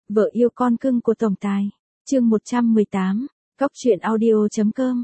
Vợ yêu con cưng của tổng tài. Chương 118. Cóc truyện audio.com.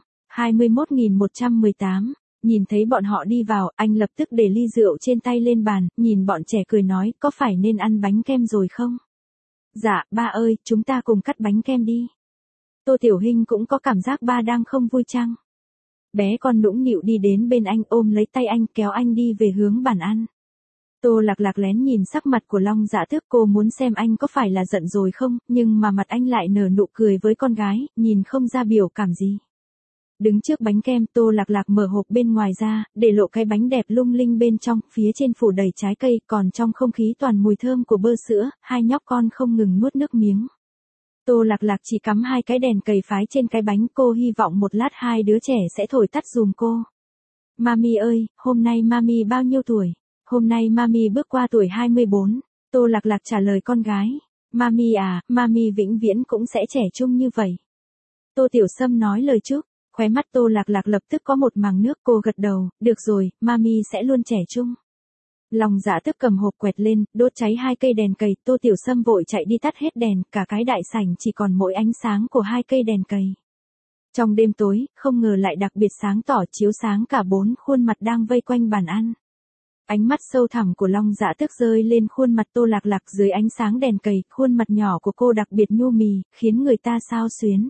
21.118. Nhìn thấy bọn họ đi vào, anh lập tức để ly rượu trên tay lên bàn, nhìn bọn trẻ cười nói, có phải nên ăn bánh kem rồi không? Dạ, ba ơi, chúng ta cùng cắt bánh kem đi. Tô Tiểu Hinh cũng có cảm giác ba đang không vui chăng? Bé con nũng nịu đi đến bên anh, ôm lấy tay anh, kéo anh đi về hướng bàn ăn. Tô Lạc Lạc lén nhìn sắc mặt của Long Dạ Tước, cô muốn xem anh có phải là giận rồi không, nhưng mà mặt anh lại nở nụ cười với con gái, nhìn không ra biểu cảm gì. Đứng trước bánh kem, Tô Lạc Lạc mở hộp bên ngoài ra, để lộ cái bánh đẹp lung linh bên trong, phía trên phủ đầy trái cây, còn trong không khí toàn mùi thơm của bơ sữa, hai nhóc con không ngừng nuốt nước miếng. Tô Lạc Lạc chỉ cắm hai cái đèn cầy phái trên cái bánh, cô hy vọng một lát hai đứa trẻ sẽ thổi tắt dùm cô. Mami ơi, hôm nay Mami bao nhiêu tuổi? Hôm nay Mami bước qua tuổi 24. Tô Lạc Lạc trả lời con gái. Mami à, Mami vĩnh viễn cũng sẽ trẻ trung như vậy. Tô Tiểu Sâm nói lời chúc. Khóe mắt Tô Lạc Lạc lập tức có một màng nước, cô gật đầu, được rồi, Mami sẽ luôn trẻ trung. Long Dạ Tước cầm hộp quẹt lên, đốt cháy hai cây đèn cầy, Tô Tiểu Sâm vội chạy đi tắt hết đèn, cả cái đại sảnh chỉ còn mỗi ánh sáng của hai cây đèn cầy. Trong đêm tối, không ngờ lại đặc biệt sáng tỏ, chiếu sáng cả bốn khuôn mặt đang vây quanh bàn ăn. Ánh mắt sâu thẳm của Long Dạ Tước rơi lên khuôn mặt Tô Lạc Lạc dưới ánh sáng đèn cầy, khuôn mặt nhỏ của cô đặc biệt nhu mì, khiến người ta xao xuyến.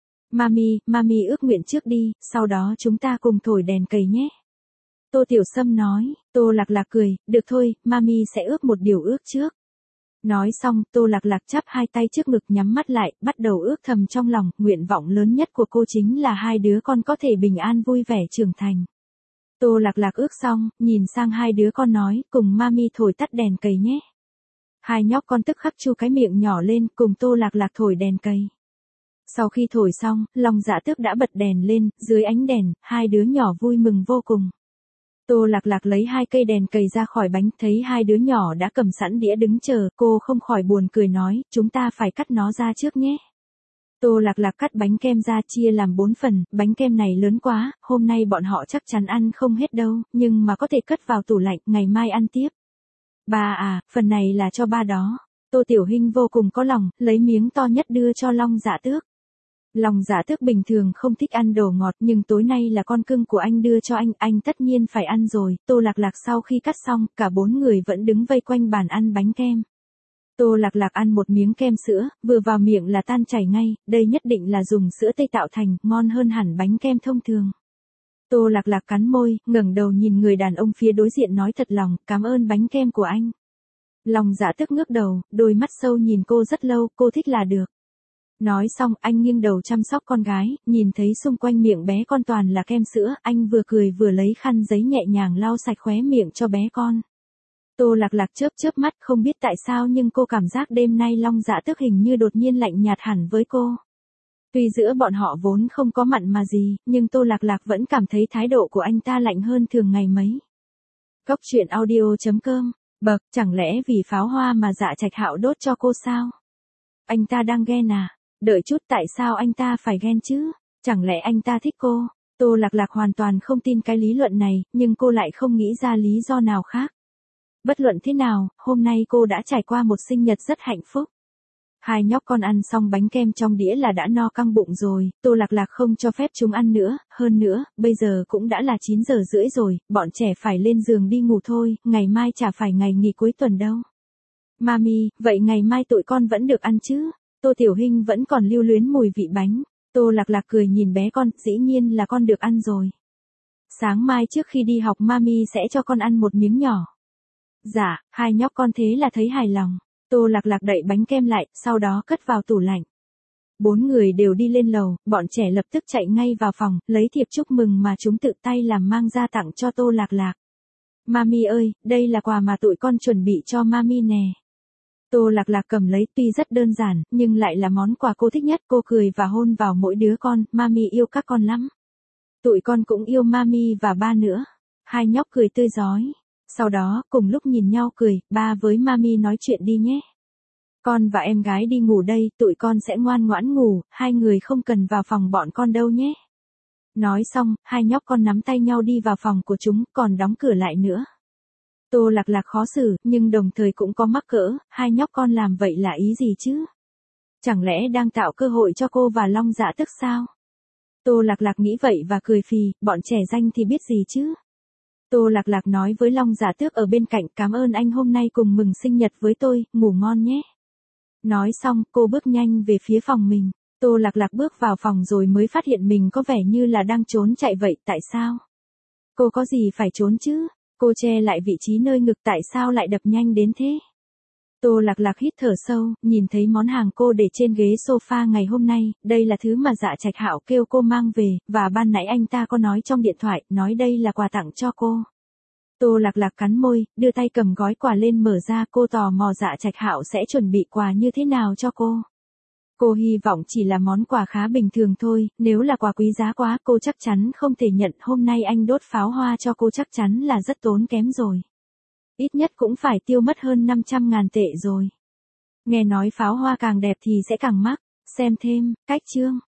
Mami ước nguyện trước đi, sau đó chúng ta cùng thổi đèn cầy nhé. Tô Tiểu Sâm nói. Tô Lạc Lạc cười, được thôi, Mami sẽ ước một điều ước trước. Nói xong, Tô Lạc Lạc chắp hai tay trước ngực, nhắm mắt lại, bắt đầu ước thầm trong lòng, nguyện vọng lớn nhất của cô chính là hai đứa con có thể bình an vui vẻ trưởng thành. Tô Lạc Lạc ước xong, nhìn sang hai đứa con nói, cùng Mami thổi tắt đèn cầy nhé. Hai nhóc con tức khắc chu cái miệng nhỏ lên, cùng Tô Lạc Lạc thổi đèn cầy. Sau khi thổi xong, Long Dạ Tước đã bật đèn lên, dưới ánh đèn, hai đứa nhỏ vui mừng vô cùng. Tô Lạc Lạc lấy hai cây đèn cầy ra khỏi bánh, thấy hai đứa nhỏ đã cầm sẵn đĩa đứng chờ, cô không khỏi buồn cười nói, chúng ta phải cắt nó ra trước nhé. Tô Lạc Lạc cắt bánh kem ra chia làm 4 phần, bánh kem này lớn quá, hôm nay bọn họ chắc chắn ăn không hết đâu, nhưng mà có thể cất vào tủ lạnh, ngày mai ăn tiếp. Ba à, phần này là cho ba đó. Tô Tiểu Hinh vô cùng có lòng, lấy miếng to nhất đưa cho Long Dạ Tước. Long Dạ Tước bình thường không thích ăn đồ ngọt, nhưng tối nay là con cưng của anh đưa cho anh tất nhiên phải ăn rồi. Tô Lạc Lạc sau khi cắt xong, cả bốn người vẫn đứng vây quanh bàn ăn bánh kem. Tô Lạc Lạc ăn một miếng kem sữa, vừa vào miệng là tan chảy ngay, đây nhất định là dùng sữa tây tạo thành, ngon hơn hẳn bánh kem thông thường. Tô Lạc Lạc cắn môi, ngẩng đầu nhìn người đàn ông phía đối diện nói thật lòng, cảm ơn bánh kem của anh. Long Dạ Tước ngước đầu, đôi mắt sâu nhìn cô rất lâu, cô thích là được. Nói xong, anh nghiêng đầu chăm sóc con gái, nhìn thấy xung quanh miệng bé con toàn là kem sữa, anh vừa cười vừa lấy khăn giấy nhẹ nhàng lau sạch khóe miệng cho bé con. Tô Lạc Lạc chớp mắt, không biết tại sao nhưng cô cảm giác đêm nay Long Dạ Tước hình như đột nhiên lạnh nhạt hẳn với cô. Tuy giữa bọn họ vốn không có mặn mà gì, nhưng Tô Lạc Lạc vẫn cảm thấy thái độ của anh ta lạnh hơn thường ngày mấy. Cóc truyện audio.com. Bậc, chẳng lẽ vì pháo hoa mà Dạ Trạch Hạo đốt cho cô sao? Anh ta đang ghen à? Đợi chút, tại sao anh ta phải ghen chứ? Chẳng lẽ anh ta thích cô? Tô Lạc Lạc hoàn toàn không tin cái lý luận này, nhưng cô lại không nghĩ ra lý do nào khác. Bất luận thế nào, hôm nay cô đã trải qua một sinh nhật rất hạnh phúc. Hai nhóc con ăn xong bánh kem trong đĩa là đã no căng bụng rồi, Tô Lạc Lạc không cho phép chúng ăn nữa, hơn nữa, bây giờ cũng đã là 9 giờ rưỡi rồi, bọn trẻ phải lên giường đi ngủ thôi, ngày mai chả phải ngày nghỉ cuối tuần đâu. Mami, vậy ngày mai tụi con vẫn được ăn chứ? Tô Tiểu Hinh vẫn còn lưu luyến mùi vị bánh. Tô Lạc Lạc cười nhìn bé con, dĩ nhiên là con được ăn rồi. Sáng mai trước khi đi học Mami sẽ cho con ăn một miếng nhỏ. Dạ, hai nhóc con thế là thấy hài lòng. Tô Lạc Lạc đậy bánh kem lại, sau đó cất vào tủ lạnh. Bốn người đều đi lên lầu, bọn trẻ lập tức chạy ngay vào phòng, lấy thiệp chúc mừng mà chúng tự tay làm mang ra tặng cho Tô Lạc Lạc. Mami ơi, đây là quà mà tụi con chuẩn bị cho Mami nè. Tô Lạc Lạc cầm lấy, tuy rất đơn giản, nhưng lại là món quà cô thích nhất, cô cười và hôn vào mỗi đứa con, Mami yêu các con lắm. Tụi con cũng yêu Mami và ba nữa. Hai nhóc cười tươi rói. Sau đó, cùng lúc nhìn nhau cười, ba với Mami nói chuyện đi nhé. Con và em gái đi ngủ đây, tụi con sẽ ngoan ngoãn ngủ, hai người không cần vào phòng bọn con đâu nhé. Nói xong, hai nhóc con nắm tay nhau đi vào phòng của chúng, còn đóng cửa lại nữa. Tô Lạc Lạc khó xử, nhưng đồng thời cũng có mắc cỡ, hai nhóc con làm vậy là ý gì chứ? Chẳng lẽ đang tạo cơ hội cho cô và Long Dạ Tước sao? Tô Lạc Lạc nghĩ vậy và cười phì, bọn trẻ danh thì biết gì chứ. Tô Lạc Lạc nói với Long Dạ Tước ở bên cạnh, cảm ơn anh hôm nay cùng mừng sinh nhật với tôi, ngủ ngon nhé. Nói xong, cô bước nhanh về phía phòng mình. Tô Lạc Lạc bước vào phòng rồi mới phát hiện mình có vẻ như là đang trốn chạy vậy, tại sao? Cô có gì phải trốn chứ? Cô che lại vị trí nơi ngực, tại sao lại đập nhanh đến thế? Tô Lạc Lạc hít thở sâu, nhìn thấy món hàng cô để trên ghế sofa ngày hôm nay, đây là thứ mà Dạ Trạch Hạo kêu cô mang về, và ban nãy anh ta có nói trong điện thoại, nói đây là quà tặng cho cô. Tô Lạc Lạc cắn môi, đưa tay cầm gói quà lên mở ra, cô tò mò Dạ Trạch Hạo sẽ chuẩn bị quà như thế nào cho cô. Cô hy vọng chỉ là món quà khá bình thường thôi, nếu là quà quý giá quá cô chắc chắn không thể nhận, hôm nay anh đốt pháo hoa cho cô chắc chắn là rất tốn kém rồi. Ít nhất cũng phải tiêu mất hơn 500.000 tệ rồi. Nghe nói pháo hoa càng đẹp thì sẽ càng mắc, xem thêm, cách chương.